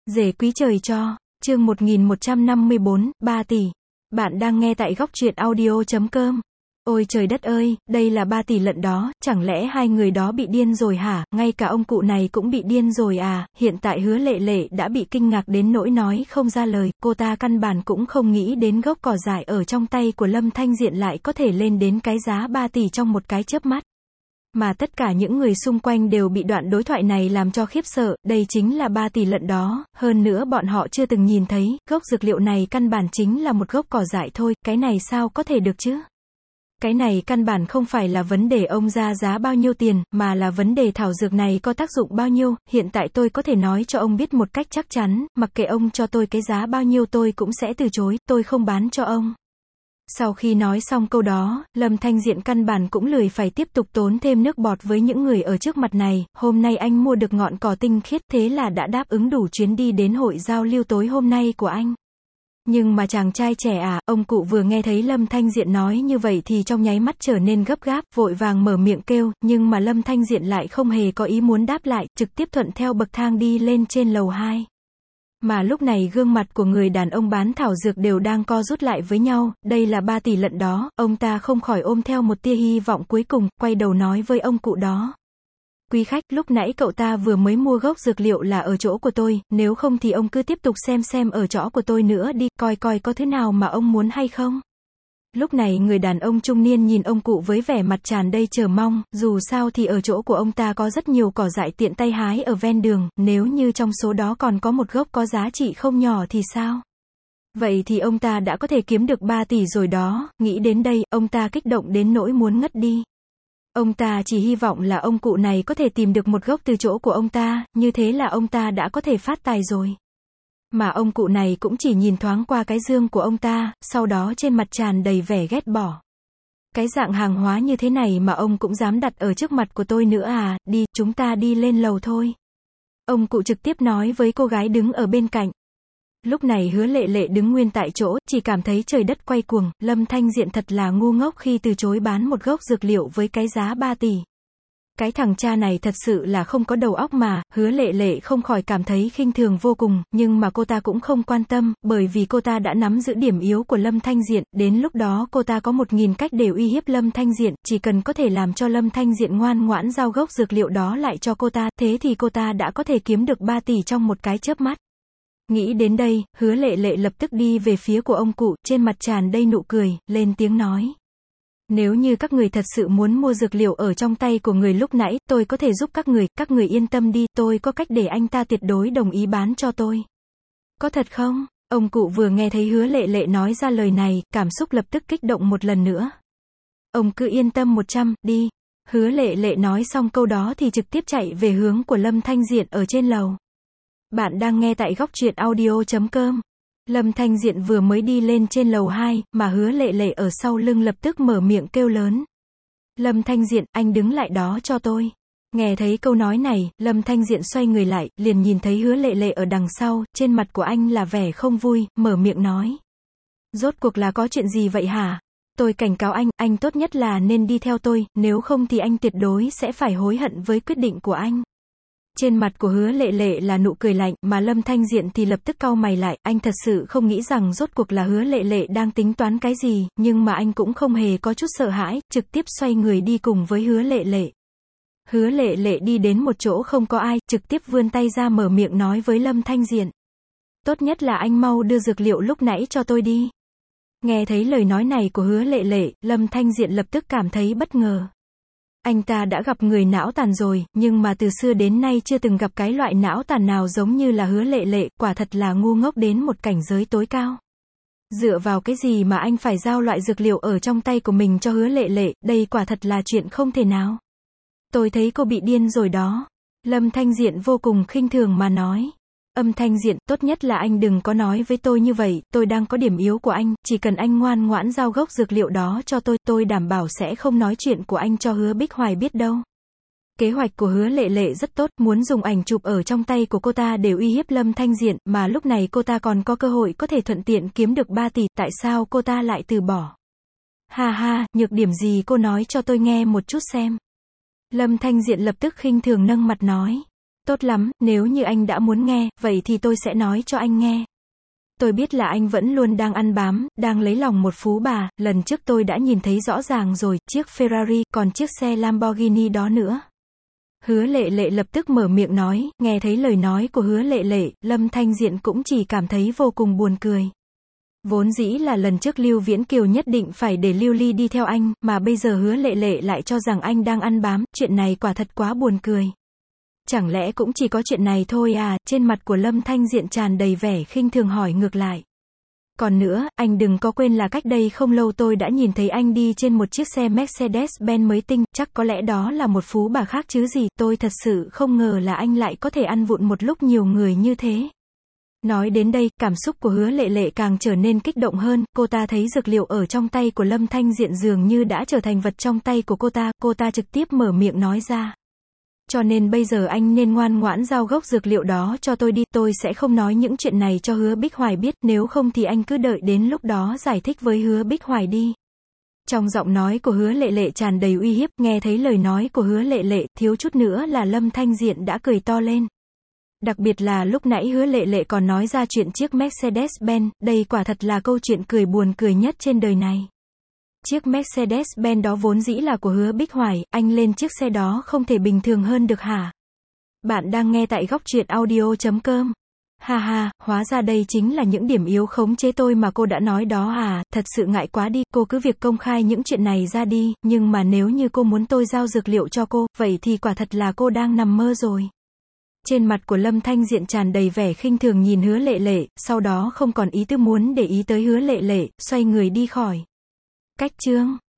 Rể quý trời cho, chương 1154, 3 tỷ. Bạn đang nghe tại góc truyện audio.com. Ôi trời đất ơi, đây là 3 tỷ lận đó, chẳng lẽ hai người đó bị điên rồi hả, ngay cả ông cụ này cũng bị điên rồi à, hiện tại Hứa Lệ Lệ đã bị kinh ngạc đến nỗi nói không ra lời, cô ta căn bản cũng không nghĩ đến gốc cỏ dại ở trong tay của Lâm Thanh Diện lại có thể lên đến cái giá 3 tỷ trong một cái chớp mắt. Mà tất cả những người xung quanh đều bị đoạn đối thoại này làm cho khiếp sợ, đây chính là 3 tỷ lận đó, hơn nữa bọn họ chưa từng nhìn thấy, gốc dược liệu này căn bản chính là một gốc cỏ dại thôi, cái này sao có thể được chứ? Cái này căn bản không phải là vấn đề ông ra giá bao nhiêu tiền, mà là vấn đề thảo dược này có tác dụng bao nhiêu, hiện tại tôi có thể nói cho ông biết một cách chắc chắn, mặc kệ ông cho tôi cái giá bao nhiêu tôi cũng sẽ từ chối, tôi không bán cho ông. Sau khi nói xong câu đó, Lâm Thanh Diện căn bản cũng lười phải tiếp tục tốn thêm nước bọt với những người ở trước mặt này, hôm nay anh mua được ngọn cỏ tinh khiết thế là đã đáp ứng đủ chuyến đi đến hội giao lưu tối hôm nay của anh. Nhưng mà chàng trai trẻ à, ông cụ vừa nghe thấy Lâm Thanh Diện nói như vậy thì trong nháy mắt trở nên gấp gáp, vội vàng mở miệng kêu, nhưng mà Lâm Thanh Diện lại không hề có ý muốn đáp lại, trực tiếp thuận theo bậc thang đi lên trên lầu 2. Mà lúc này gương mặt của người đàn ông bán thảo dược đều đang co rút lại với nhau, đây là 3 tỷ lận đó, ông ta không khỏi ôm theo một tia hy vọng cuối cùng, quay đầu nói với ông cụ đó. Quý khách, lúc nãy cậu ta vừa mới mua gốc dược liệu là ở chỗ của tôi, nếu không thì ông cứ tiếp tục xem ở chỗ của tôi nữa đi, coi coi có thứ nào mà ông muốn hay không. Lúc này người đàn ông trung niên nhìn ông cụ với vẻ mặt tràn đầy chờ mong, dù sao thì ở chỗ của ông ta có rất nhiều cỏ dại tiện tay hái ở ven đường, nếu như trong số đó còn có một gốc có giá trị không nhỏ thì sao? Vậy thì ông ta đã có thể kiếm được 3 tỷ rồi đó, nghĩ đến đây, ông ta kích động đến nỗi muốn ngất đi. Ông ta chỉ hy vọng là ông cụ này có thể tìm được một gốc từ chỗ của ông ta, như thế là ông ta đã có thể phát tài rồi. Mà ông cụ này cũng chỉ nhìn thoáng qua cái dương của ông ta, sau đó trên mặt tràn đầy vẻ ghét bỏ. Cái dạng hàng hóa như thế này mà ông cũng dám đặt ở trước mặt của tôi nữa à, đi, chúng ta đi lên lầu thôi. Ông cụ trực tiếp nói với cô gái đứng ở bên cạnh. Lúc này Hứa Lệ Lệ đứng nguyên tại chỗ, chỉ cảm thấy trời đất quay cuồng, Lâm Thanh Diện thật là ngu ngốc khi từ chối bán một gốc dược liệu với cái giá 3 tỷ. Cái thằng cha này thật sự là không có đầu óc mà, Hứa Lệ Lệ không khỏi cảm thấy khinh thường vô cùng, nhưng mà cô ta cũng không quan tâm, bởi vì cô ta đã nắm giữ điểm yếu của Lâm Thanh Diện, đến lúc đó cô ta có 1000 cách để uy hiếp Lâm Thanh Diện, chỉ cần có thể làm cho Lâm Thanh Diện ngoan ngoãn giao gốc dược liệu đó lại cho cô ta, thế thì cô ta đã có thể kiếm được 3 tỷ trong một cái chớp mắt. Nghĩ đến đây, Hứa Lệ Lệ lập tức đi về phía của ông cụ, trên mặt tràn đầy nụ cười, lên tiếng nói. Nếu như các người thật sự muốn mua dược liệu ở trong tay của người lúc nãy, tôi có thể giúp các người yên tâm đi, tôi có cách để anh ta tuyệt đối đồng ý bán cho tôi. Có thật không? Ông cụ vừa nghe thấy Hứa Lệ Lệ nói ra lời này, cảm xúc lập tức kích động một lần nữa. Ông cứ yên tâm 100, đi. Hứa Lệ Lệ nói xong câu đó thì trực tiếp chạy về hướng của Lâm Thanh Diện ở trên lầu. Bạn đang nghe tại góc truyện audio.com. Lâm Thanh Diện vừa mới đi lên trên lầu 2, mà Hứa Lệ Lệ ở sau lưng lập tức mở miệng kêu lớn. Lâm Thanh Diện, anh đứng lại đó cho tôi. Nghe thấy câu nói này, Lâm Thanh Diện xoay người lại, liền nhìn thấy Hứa Lệ Lệ ở đằng sau, trên mặt của anh là vẻ không vui, mở miệng nói. Rốt cuộc là có chuyện gì vậy hả? Tôi cảnh cáo anh tốt nhất là nên đi theo tôi, nếu không thì anh tuyệt đối sẽ phải hối hận với quyết định của anh. Trên mặt của Hứa Lệ Lệ là nụ cười lạnh, mà Lâm Thanh Diện thì lập tức cau mày lại, anh thật sự không nghĩ rằng rốt cuộc là Hứa Lệ Lệ đang tính toán cái gì, nhưng mà anh cũng không hề có chút sợ hãi, trực tiếp xoay người đi cùng với Hứa Lệ Lệ. Hứa Lệ Lệ đi đến một chỗ không có ai, trực tiếp vươn tay ra mở miệng nói với Lâm Thanh Diện. Tốt nhất là anh mau đưa dược liệu lúc nãy cho tôi đi. Nghe thấy lời nói này của Hứa Lệ Lệ, Lâm Thanh Diện lập tức cảm thấy bất ngờ. Anh ta đã gặp người não tàn rồi, nhưng mà từ xưa đến nay chưa từng gặp cái loại não tàn nào giống như là Hứa Lệ Lệ, quả thật là ngu ngốc đến một cảnh giới tối cao. Dựa vào cái gì mà anh phải giao loại dược liệu ở trong tay của mình cho Hứa Lệ Lệ, đây quả thật là chuyện không thể nào. Tôi thấy cô bị điên rồi đó. Lâm Thanh Diện vô cùng khinh thường mà nói. Âm Thanh Diện, tốt nhất là anh đừng có nói với tôi như vậy, tôi đang có điểm yếu của anh, chỉ cần anh ngoan ngoãn giao gốc dược liệu đó cho tôi đảm bảo sẽ không nói chuyện của anh cho Hứa Bích Hoài biết đâu. Kế hoạch của Hứa Lệ Lệ rất tốt, muốn dùng ảnh chụp ở trong tay của cô ta để uy hiếp Lâm Thanh Diện, mà lúc này cô ta còn có cơ hội có thể thuận tiện kiếm được 3 tỷ, tại sao cô ta lại từ bỏ? Ha ha, nhược điểm gì cô nói cho tôi nghe một chút xem. Lâm Thanh Diện lập tức khinh thường nâng mặt nói. Tốt lắm, nếu như anh đã muốn nghe, vậy thì tôi sẽ nói cho anh nghe. Tôi biết là anh vẫn luôn đang ăn bám, đang lấy lòng một phú bà, lần trước tôi đã nhìn thấy rõ ràng rồi, chiếc Ferrari, còn chiếc xe Lamborghini đó nữa. Hứa Lệ Lệ lập tức mở miệng nói, nghe thấy lời nói của Hứa Lệ Lệ, Lâm Thanh Diện cũng chỉ cảm thấy vô cùng buồn cười. Vốn dĩ là lần trước Lưu Viễn Kiều nhất định phải để Lưu Ly đi theo anh, mà bây giờ Hứa Lệ Lệ lại cho rằng anh đang ăn bám, chuyện này quả thật quá buồn cười. Chẳng lẽ cũng chỉ có chuyện này thôi à, trên mặt của Lâm Thanh Diện tràn đầy vẻ khinh thường hỏi ngược lại. Còn nữa, anh đừng có quên là cách đây không lâu tôi đã nhìn thấy anh đi trên một chiếc xe Mercedes-Benz mới tinh, chắc có lẽ đó là một phú bà khác chứ gì, tôi thật sự không ngờ là anh lại có thể ăn vụng một lúc nhiều người như thế. Nói đến đây, cảm xúc của Hứa Lệ Lệ càng trở nên kích động hơn, cô ta thấy dược liệu ở trong tay của Lâm Thanh Diện dường như đã trở thành vật trong tay của cô ta trực tiếp mở miệng nói ra. Cho nên bây giờ anh nên ngoan ngoãn giao gốc dược liệu đó cho tôi đi, tôi sẽ không nói những chuyện này cho Hứa Bích Hoài biết, nếu không thì anh cứ đợi đến lúc đó giải thích với Hứa Bích Hoài đi. Trong giọng nói của Hứa Lệ Lệ tràn đầy uy hiếp, nghe thấy lời nói của Hứa Lệ Lệ, thiếu chút nữa là Lâm Thanh Diện đã cười to lên. Đặc biệt là lúc nãy Hứa Lệ Lệ còn nói ra chuyện chiếc Mercedes-Benz, đây quả thật là câu chuyện cười buồn cười nhất trên đời này. Chiếc Mercedes-Benz đó vốn dĩ là của Hứa Bích Hoài, anh lên chiếc xe đó không thể bình thường hơn được hả? Bạn đang nghe tại góc truyện audio.com. Ha ha, hóa ra đây chính là những điểm yếu khống chế tôi mà cô đã nói đó à, thật sự ngại quá đi, cô cứ việc công khai những chuyện này ra đi, nhưng mà nếu như cô muốn tôi giao dược liệu cho cô, vậy thì quả thật là cô đang nằm mơ rồi. Trên mặt của Lâm Thanh Diện tràn đầy vẻ khinh thường nhìn Hứa Lệ Lệ, sau đó không còn ý tư muốn để ý tới Hứa Lệ Lệ, xoay người đi khỏi. Cách chương